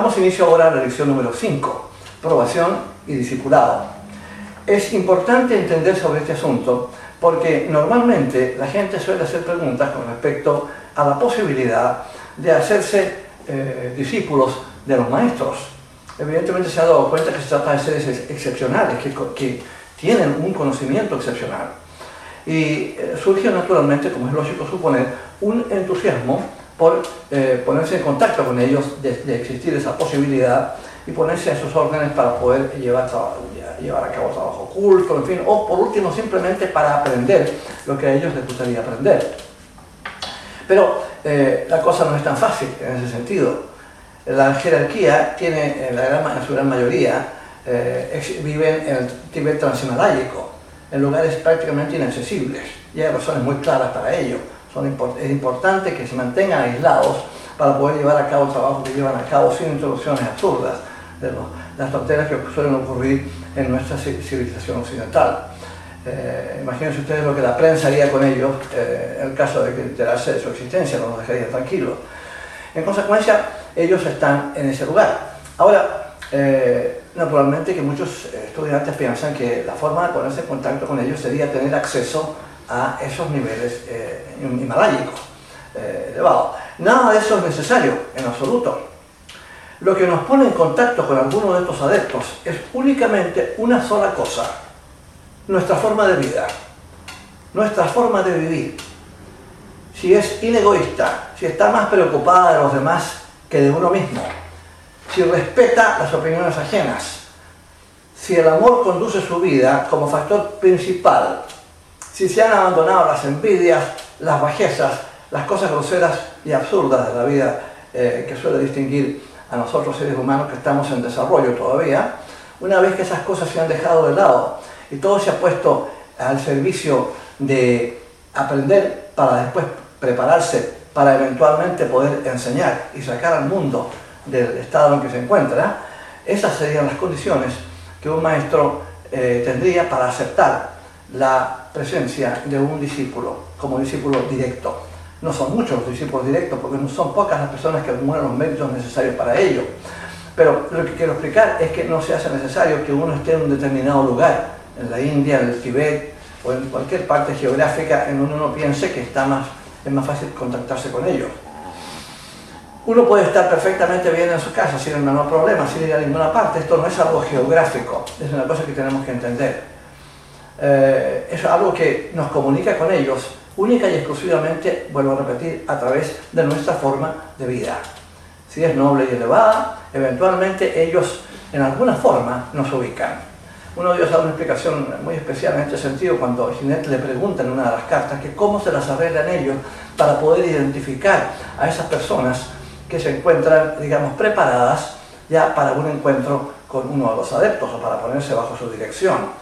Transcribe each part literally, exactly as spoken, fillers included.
Damos inicio ahora a la lección número cinco, probación y discipulado. Es importante entender sobre este asunto porque normalmente la gente suele hacer preguntas con respecto a la posibilidad de hacerse eh, discípulos de los maestros. Evidentemente se ha dado cuenta que se trata de seres excepcionales, que, que tienen un conocimiento excepcional. Y eh, surge naturalmente, como es lógico suponer, un entusiasmo por eh, ponerse en contacto con ellos, de, de existir esa posibilidad y ponerse a sus órdenes para poder llevar, llevar a cabo trabajo oculto, en fin, o por último simplemente para aprender lo que a ellos les gustaría aprender. Pero eh, la cosa no es tan fácil en ese sentido. La jerarquía tiene, en, la gran, en su gran mayoría, eh, viven en el Tíbet transhimaláyico, en lugares prácticamente inaccesibles, y hay razones muy claras para ello. Son import es importante que se mantengan aislados para poder llevar a cabo el trabajo que llevan a cabo sin introducciones absurdas de los, las tonteras que suelen ocurrir en nuestra civilización occidental. Eh, imagínense ustedes lo que la prensa haría con ellos eh, en el caso de que enterarse de su existencia, no los dejaría tranquilos. En consecuencia, ellos están en ese lugar. Ahora, eh, naturalmente que muchos estudiantes piensan que la forma de ponerse en contacto con ellos sería tener acceso a esos niveles eh, himalayicos eh, elevados. Nada de eso es necesario, en absoluto. Lo que nos pone en contacto con alguno de estos adeptos es únicamente una sola cosa: nuestra forma de vida, nuestra forma de vivir. Si es inegoísta, si está más preocupada de los demás que de uno mismo, si respeta las opiniones ajenas, si el amor conduce su vida como factor principal, si se han abandonado las envidias, las bajezas, las cosas groseras y absurdas de la vida eh, que suele distinguir a nosotros seres humanos que estamos en desarrollo todavía, una vez que esas cosas se han dejado de lado y todo se ha puesto al servicio de aprender para después prepararse para eventualmente poder enseñar y sacar al mundo del estado en que se encuentra, esas serían las condiciones que un maestro eh, tendría para aceptar la presencia de un discípulo como discípulo directo. No son muchos los discípulos directos porque no son pocas las personas que acumulan los méritos necesarios para ello, pero lo que quiero explicar es que no se hace necesario que uno esté en un determinado lugar, en la India, en el Tíbet o en cualquier parte geográfica en donde uno piense que está más, es más fácil contactarse con ellos. Uno puede estar perfectamente bien en su casa sin el menor problema, sin ir a ninguna parte. Esto no es algo geográfico, es una cosa que tenemos que entender. Eh, es algo que nos comunica con ellos única y exclusivamente, vuelvo a repetir, a través de nuestra forma de vida. Si es noble y elevada, eventualmente ellos en alguna forma nos ubican. Uno de ellos da una explicación muy especial en este sentido cuando Ginette le pregunta en una de las cartas que cómo se las arreglan ellos para poder identificar a esas personas que se encuentran, digamos, preparadas ya para un encuentro con uno de los adeptos o para ponerse bajo su dirección.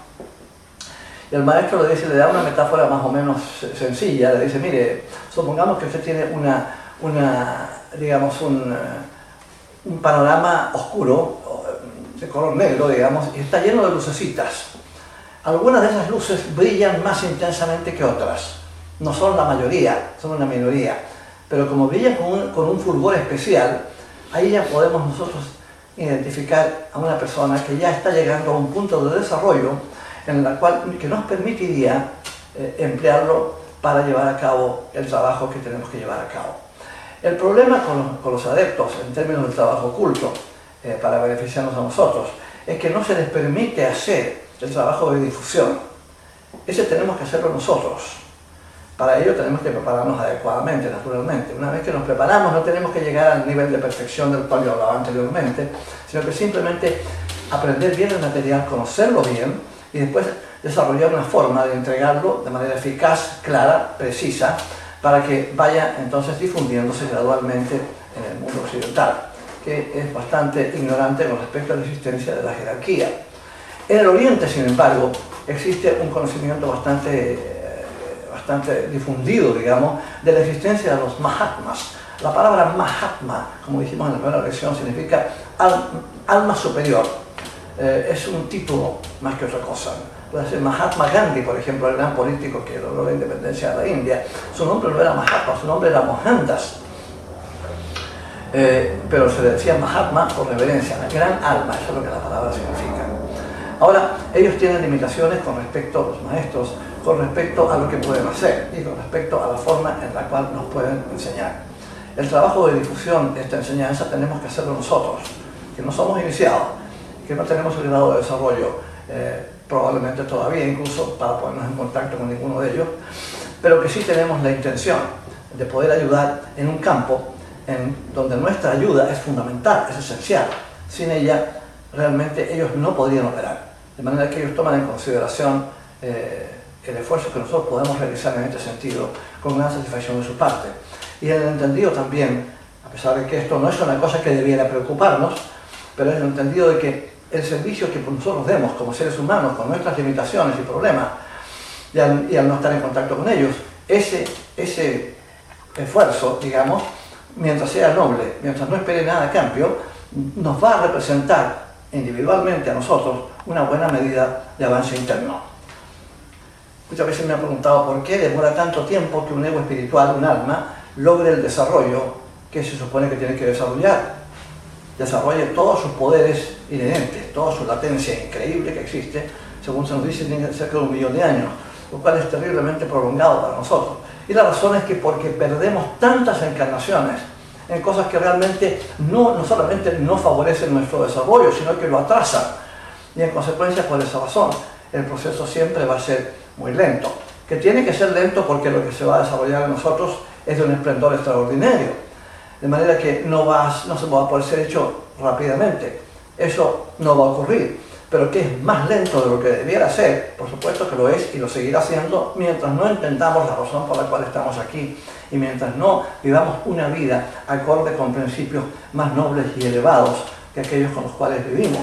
Y el maestro le dice, le da una metáfora más o menos sencilla, le dice, mire, supongamos que usted tiene una, una digamos, un, un panorama oscuro, de color negro, digamos, y está lleno de lucecitas. Algunas de esas luces brillan más intensamente que otras. No son la mayoría, son una minoría. Pero como brillan con un, con un fulgor especial, ahí ya podemos nosotros identificar a una persona que ya está llegando a un punto de desarrollo en la cual, que nos permitiría eh, emplearlo para llevar a cabo el trabajo que tenemos que llevar a cabo. El problema con los, con los adeptos en términos del trabajo oculto, eh, para beneficiarnos a nosotros, es que no se les permite hacer el trabajo de difusión. Ese tenemos que hacerlo nosotros. Para ello tenemos que prepararnos adecuadamente, naturalmente. Una vez que nos preparamos, no tenemos que llegar al nivel de perfección del cual yo hablaba anteriormente, sino que simplemente aprender bien el material, conocerlo bien, y después desarrollar una forma de entregarlo de manera eficaz, clara, precisa, para que vaya entonces difundiéndose gradualmente en el mundo occidental, que es bastante ignorante con respecto a la existencia de la jerarquía. En el Oriente, sin embargo, existe un conocimiento bastante, eh, bastante difundido, digamos, de la existencia de los Mahatmas. La palabra Mahatma, como dijimos en la primera lección, significa al, alma superior. Eh, es un título más que otra cosa. Puede ser Mahatma Gandhi, por ejemplo, el gran político que logró la independencia de la India. Su nombre no era Mahatma, su nombre era Mohandas. eh, pero se le decía Mahatma por reverencia, la gran alma, eso es lo que la palabra significa. Ahora, ellos tienen limitaciones con respecto a los maestros, con respecto a lo que pueden hacer y con respecto a la forma en la cual nos pueden enseñar. El trabajo de difusión de esta enseñanza tenemos que hacerlo nosotros, que no somos iniciados, que no tenemos el grado de desarrollo, eh, probablemente todavía incluso para ponernos en contacto con ninguno de ellos, pero que sí tenemos la intención de poder ayudar en un campo en donde nuestra ayuda es fundamental, es esencial. Sin ella, realmente ellos no podrían operar. De manera que ellos toman en consideración eh, el esfuerzo que nosotros podemos realizar en este sentido con gran satisfacción de su parte. Y el entendido también, a pesar de que esto no es una cosa que debiera preocuparnos, pero es el entendido de que el servicio que nosotros demos como seres humanos, con nuestras limitaciones y problemas, y al, y al no estar en contacto con ellos, ese, ese esfuerzo, digamos, mientras sea noble, mientras no espere nada a cambio, nos va a representar individualmente a nosotros una buena medida de avance interno. Muchas veces me han preguntado por qué demora tanto tiempo que un ego espiritual, un alma, logre el desarrollo que se supone que tiene que desarrollar. Desarrolle todos sus poderes inherentes, toda su latencia increíble que existe, según se nos dice, tiene cerca de un millón de años, lo cual es terriblemente prolongado para nosotros. Y la razón es que porque perdemos tantas encarnaciones en cosas que realmente no, no solamente no favorecen nuestro desarrollo, sino que lo atrasan. Y en consecuencia, por esa razón, el proceso siempre va a ser muy lento. Que tiene que ser lento porque lo que se va a desarrollar en nosotros es de un esplendor extraordinario. De manera que no, va, no se va a poder ser hecho rápidamente. Eso no va a ocurrir. Pero que es más lento de lo que debiera ser, por supuesto que lo es y lo seguirá siendo mientras no entendamos la razón por la cual estamos aquí y mientras no vivamos una vida acorde con principios más nobles y elevados que aquellos con los cuales vivimos.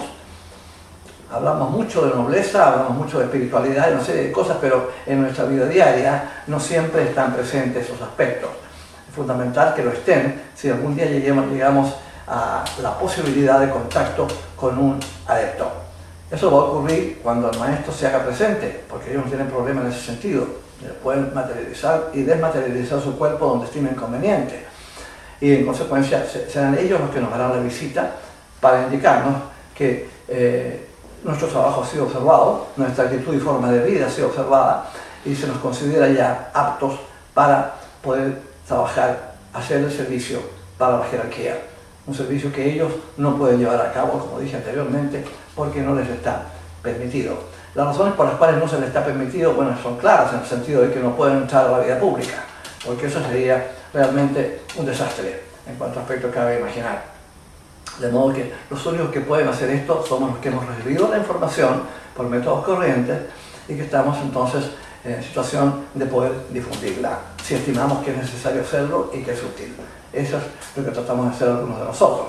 Hablamos mucho de nobleza, hablamos mucho de espiritualidad y una serie de cosas, pero en nuestra vida diaria no siempre están presentes esos aspectos. Es fundamental que lo estén si algún día lleguemos, llegamos a la posibilidad de contacto con un adepto. Eso va a ocurrir cuando el maestro se haga presente, porque ellos no tienen problema en ese sentido. Pueden materializar y desmaterializar su cuerpo donde estimen conveniente. Y en consecuencia serán ellos los que nos harán la visita para indicarnos que eh, nuestro trabajo ha sido observado, nuestra actitud y forma de vida ha sido observada y se nos considera ya aptos para poder trabajar, hacer el servicio para la jerarquía. Un servicio que ellos no pueden llevar a cabo, como dije anteriormente, porque no les está permitido. Las razones por las cuales no se les está permitido, bueno, son claras en el sentido de que no pueden entrar a la vida pública, porque eso sería realmente un desastre en cuanto a aspecto cabe imaginar. De modo que los únicos que pueden hacer esto somos los que hemos recibido la información por métodos corrientes y que estamos entonces en situación de poder difundirla, si estimamos que es necesario hacerlo y que es útil. Eso es lo que tratamos de hacer algunos de nosotros.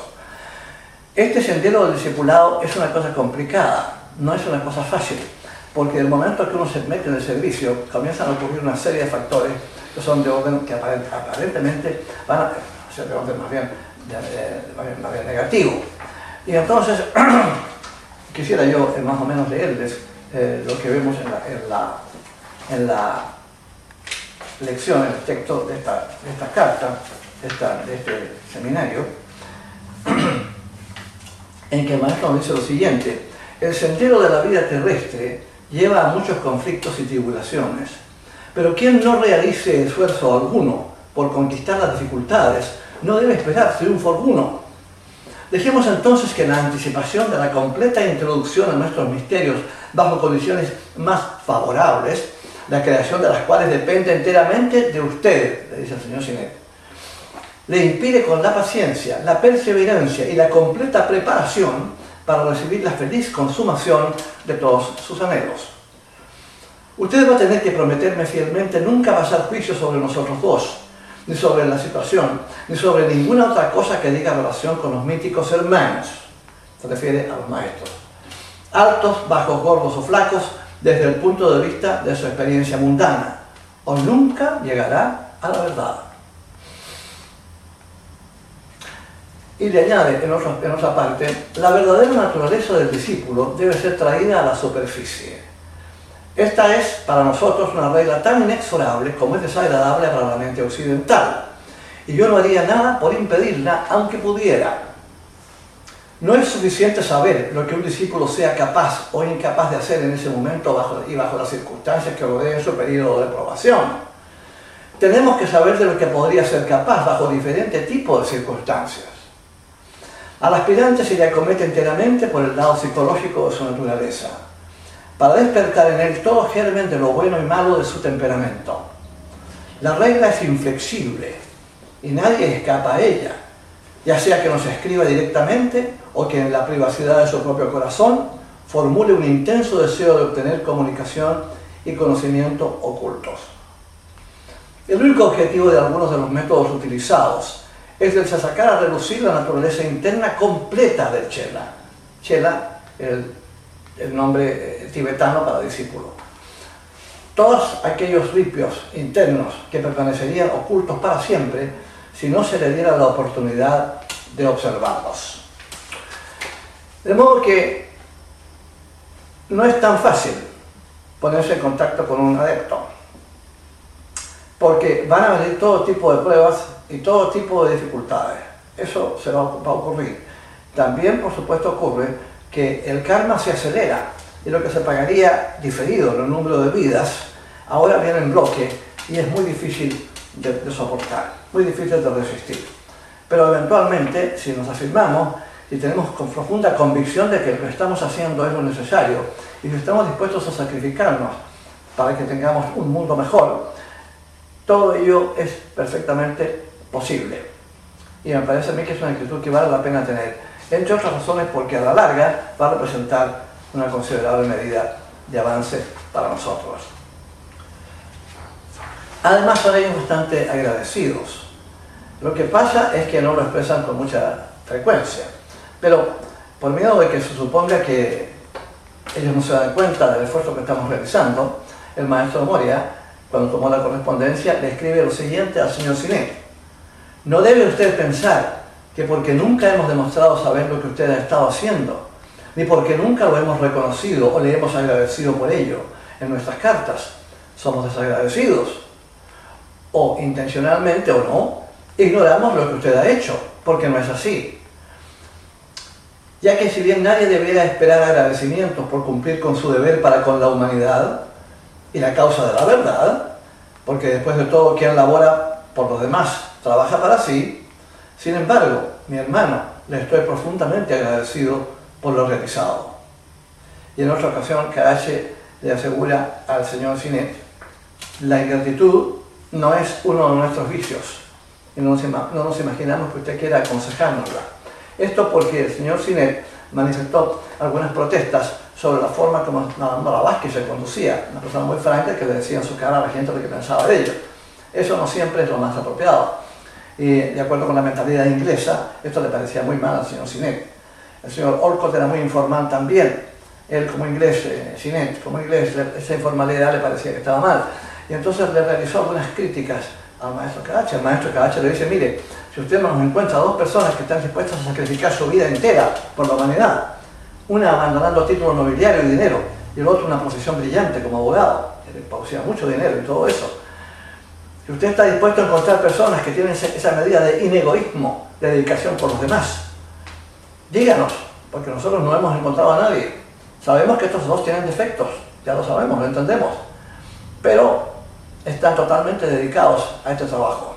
Este sendero del discipulado es una cosa complicada, no es una cosa fácil, porque el momento que uno se mete en el servicio comienzan a ocurrir una serie de factores que son de orden que aparentemente van a ser de orden más bien, de, de, más bien negativo. Y entonces quisiera yo eh, más o menos leerles eh, lo que vemos en la, en la, en la lección, en el texto de esta, de esta carta, de, esta, de este seminario, en que el maestro nos dice lo siguiente: el sendero de la vida terrestre lleva a muchos conflictos y tribulaciones, pero quien no realice esfuerzo alguno por conquistar las dificultades no debe esperar triunfo alguno. Dejemos entonces que la anticipación de la completa introducción a nuestros misterios bajo condiciones más favorables, la creación de las cuales depende enteramente de usted, le dice el señor Sinet, le impide con la paciencia, la perseverancia y la completa preparación para recibir la feliz consumación de todos sus anhelos. Usted va a tener que prometerme fielmente nunca basar juicio sobre nosotros dos, ni sobre la situación, ni sobre ninguna otra cosa que diga relación con los míticos hermanos. Se refiere a los maestros. Altos, bajos, gordos o flacos, desde el punto de vista de su experiencia mundana, o nunca llegará a la verdad. Y le añade en otra, en otra parte, la verdadera naturaleza del discípulo debe ser traída a la superficie. Esta es para nosotros una regla tan inexorable como es desagradable para la mente occidental. y yo no haría nada por impedirla, aunque pudiera. No es suficiente saber lo que un discípulo sea capaz o incapaz de hacer en ese momento bajo, y bajo las circunstancias que rodeen su periodo de probación. Tenemos que saber de lo que podría ser capaz bajo diferentes tipos de circunstancias. Al aspirante se le acomete enteramente por el lado psicológico de su naturaleza, para despertar en él todo germen de lo bueno y malo de su temperamento. La regla es inflexible y nadie escapa a ella, ya sea que nos escriba directamente o que en la privacidad de su propio corazón formule un intenso deseo de obtener comunicación y conocimiento ocultos. El único objetivo de algunos de los métodos utilizados es el de sacar a relucir la naturaleza interna completa del Chela. Chela, el, el nombre tibetano para discípulo. Todos aquellos ripios internos que permanecerían ocultos para siempre si no se le diera la oportunidad de observarlos. De modo que no es tan fácil ponerse en contacto con un adepto, porque van a venir todo tipo de pruebas y todo tipo de dificultades. Eso se va a ocurrir. También, por supuesto, ocurre que el karma se acelera y lo que se pagaría diferido en el número de vidas, ahora viene en bloque y es muy difícil de, de soportar, muy difícil de resistir. Pero eventualmente, si nos afirmamos, si tenemos con profunda convicción de que lo que estamos haciendo es lo necesario y si estamos dispuestos a sacrificarnos para que tengamos un mundo mejor, todo ello es perfectamente posible. Y me parece a mí que es una actitud que vale la pena tener, entre otras razones porque a la larga va a representar una considerable medida de avance para nosotros. Además son ellos bastante agradecidos. Lo que pasa es que no lo expresan con mucha frecuencia, pero por miedo de que se suponga que ellos no se dan cuenta del esfuerzo que estamos realizando, el maestro Moria, cuando tomó la correspondencia, le escribe lo siguiente al señor Sinek: no debe usted pensar que porque nunca hemos demostrado saber lo que usted ha estado haciendo, ni porque nunca lo hemos reconocido o le hemos agradecido por ello en nuestras cartas, somos desagradecidos, o intencionalmente o no, ignoramos lo que usted ha hecho, porque no es así. Ya que si bien nadie debiera esperar agradecimientos por cumplir con su deber para con la humanidad y la causa de la verdad, porque después de todo quien labora por los demás trabaja para sí, sin embargo, mi hermano, le estoy profundamente agradecido por lo realizado. Y en otra ocasión, Karache le asegura al señor Sinek: la ingratitud no es uno de nuestros vicios, y no nos, no nos imaginamos que usted quiera aconsejárnosla. Esto porque el señor Sinek manifestó algunas protestas sobre la forma como Blavatsky se conducía, una persona muy franca que le decía en su cara a la gente lo que pensaba de ello. Eso no siempre es lo más apropiado. Y de acuerdo con la mentalidad inglesa, esto le parecía muy mal al señor Sinek. El señor Olcott era muy informal también. Él como inglés, eh, Sinek como inglés, esa informalidad le parecía que estaba mal. Y entonces le realizó algunas críticas al maestro Karache. El maestro Karache le dice: mire, si usted nos encuentra dos personas que están dispuestas a sacrificar su vida entera por la humanidad, una abandonando título nobiliario y dinero, y el otro una posición brillante como abogado, que le producía mucho dinero y todo eso, si usted está dispuesto a encontrar personas que tienen esa medida de inegoísmo, de dedicación por los demás, díganos, porque nosotros no hemos encontrado a nadie. Sabemos que estos dos tienen defectos, ya lo sabemos, lo entendemos, pero están totalmente dedicados a este trabajo.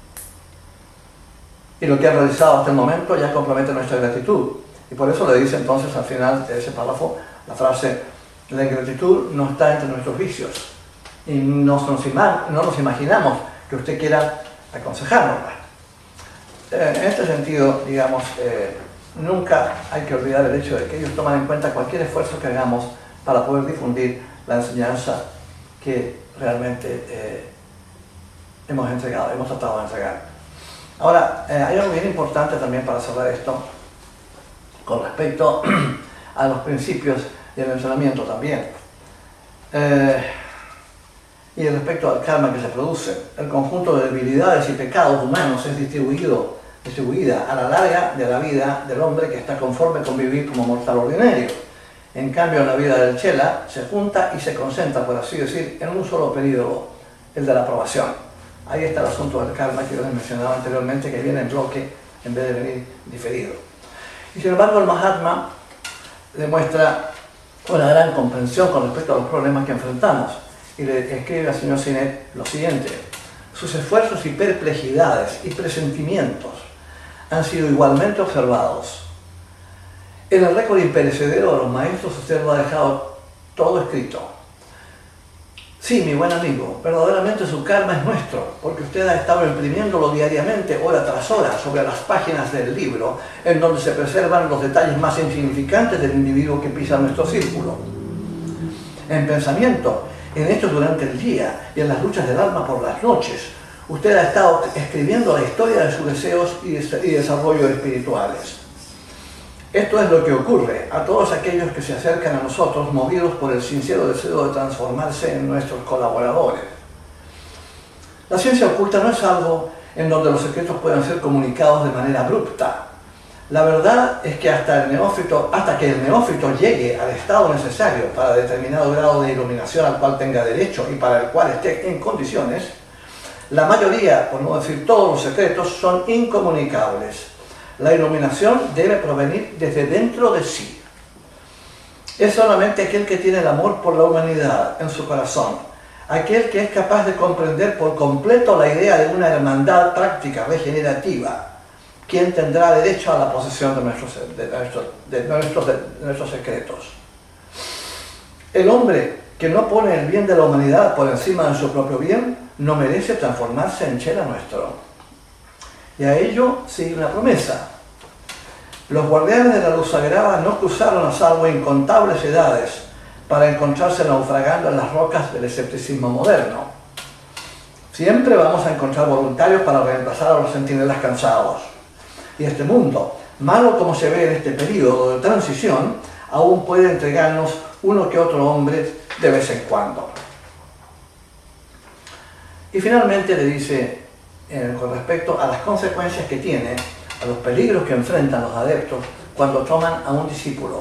Y lo que han realizado hasta el momento ya compromete nuestra gratitud. Y por eso le dice entonces al final de ese párrafo la frase: la ingratitud no está entre nuestros vicios. Y no nos, no nos imaginamos que usted quiera aconsejarnos. Eh, en este sentido, digamos, eh, nunca hay que olvidar el hecho de que ellos toman en cuenta cualquier esfuerzo que hagamos para poder difundir la enseñanza que realmente eh, hemos entregado, hemos tratado de entregar. Ahora, eh, hay algo bien importante también para cerrar esto, con respecto a los principios y el entrenamiento también. Eh, y respecto al karma que se produce, el conjunto de debilidades y pecados humanos es distribuido, distribuida a la larga de la vida del hombre que está conforme con vivir como mortal ordinario. En cambio, en la vida del Chela se junta y se concentra, por así decir, en un solo periodo, el de la aprobación. Ahí está el asunto del karma que yo les mencionaba anteriormente, que viene en bloque en vez de venir diferido. Y sin embargo el Mahatma demuestra una gran comprensión con respecto a los problemas que enfrentamos y le escribe al señor Sinet lo siguiente: sus esfuerzos y perplejidades y presentimientos han sido igualmente observados. En el récord imperecedero de los maestros usted lo ha dejado todo escrito. Sí, mi buen amigo, verdaderamente su karma es nuestro, porque usted ha estado imprimiéndolo diariamente, hora tras hora, sobre las páginas del libro, en donde se preservan los detalles más insignificantes del individuo que pisa nuestro círculo. En pensamiento, en hechos durante el día y en las luchas del alma por las noches, usted ha estado escribiendo la historia de sus deseos y desarrollos espirituales. Esto es lo que ocurre a todos aquellos que se acercan a nosotros movidos por el sincero deseo de transformarse en nuestros colaboradores. La ciencia oculta no es algo en donde los secretos puedan ser comunicados de manera abrupta. La verdad es que hasta, el neófito, hasta que el neófito llegue al estado necesario para determinado grado de iluminación al cual tenga derecho y para el cual esté en condiciones, la mayoría, por no decir todos los secretos, son incomunicables. La iluminación debe provenir desde dentro de sí. Es solamente aquel que tiene el amor por la humanidad en su corazón, aquel que es capaz de comprender por completo la idea de una hermandad práctica regenerativa, quien tendrá derecho a la posesión de nuestros, de nuestros, de nuestros, de nuestros secretos. El hombre que no pone el bien de la humanidad por encima de su propio bien no merece transformarse en chela nuestro. Y a ello sigue una promesa. Los guardianes de la luz sagrada no cruzaron a salvo incontables edades para encontrarse naufragando en las rocas del escepticismo moderno. Siempre vamos a encontrar voluntarios para reemplazar a los centinelas cansados. Y este mundo, malo como se ve en este periodo de transición, aún puede entregarnos uno que otro hombre de vez en cuando. Y finalmente le dice, Eh, con respecto a las consecuencias que tiene, a los peligros que enfrentan los adeptos cuando toman a un discípulo.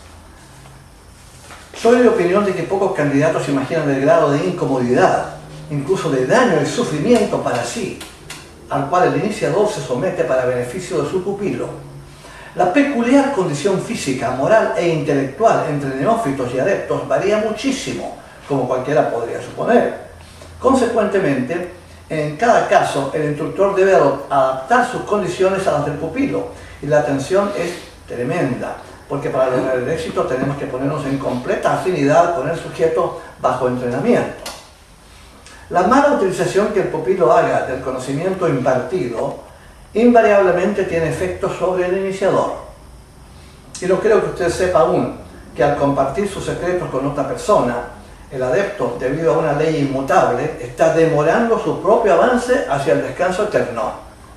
Soy de opinión de que pocos candidatos imaginan el grado de incomodidad, incluso de daño y sufrimiento para sí, al cual el iniciador se somete para beneficio de su pupilo. La peculiar condición física, moral e intelectual entre neófitos y adeptos varía muchísimo, como cualquiera podría suponer. Consecuentemente, en cada caso, el instructor debe adaptar sus condiciones a las del pupilo y la tensión es tremenda, porque para lograr el éxito tenemos que ponernos en completa afinidad con el sujeto bajo entrenamiento. La mala utilización que el pupilo haga del conocimiento impartido invariablemente tiene efectos sobre el iniciador. Y no creo que usted sepa aún que al compartir sus secretos con otra persona, el adepto, debido a una ley inmutable, está demorando su propio avance hacia el descanso eterno.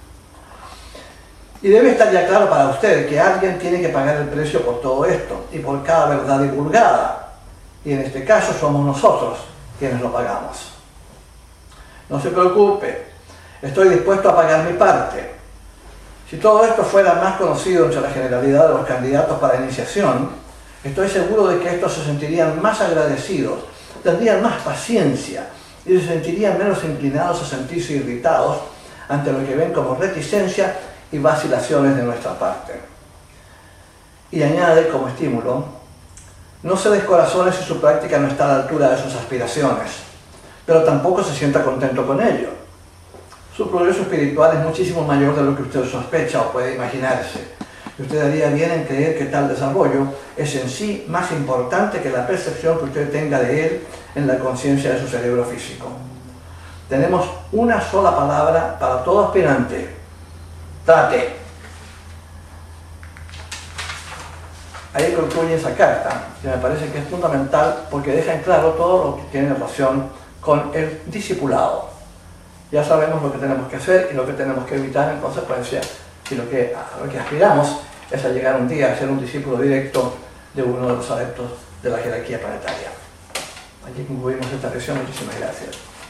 Y debe estar ya claro para usted que alguien tiene que pagar el precio por todo esto y por cada verdad divulgada. Y en este caso somos nosotros quienes lo pagamos. No se preocupe, estoy dispuesto a pagar mi parte. Si todo esto fuera más conocido entre la generalidad de los candidatos para iniciación, estoy seguro de que estos se sentirían más agradecidos, tendrían más paciencia y se sentirían menos inclinados a sentirse irritados ante lo que ven como reticencia y vacilaciones de nuestra parte. Y añade como estímulo, no se descorazone si su práctica no está a la altura de sus aspiraciones, pero tampoco se sienta contento con ello. Su progreso espiritual es muchísimo mayor de lo que usted sospecha o puede imaginarse. Y usted haría bien en creer que tal desarrollo es en sí más importante que la percepción que usted tenga de él en la conciencia de su cerebro físico. Tenemos una sola palabra para todo aspirante: trate. Ahí concluye esa carta, que me parece que es fundamental porque deja en claro todo lo que tiene relación con el discipulado. Ya sabemos lo que tenemos que hacer y lo que tenemos que evitar en consecuencia, y lo que, a lo que aspiramos es a llegar un día a ser un discípulo directo de uno de los adeptos de la jerarquía planetaria. Aquí concluimos esta lección. Muchísimas gracias.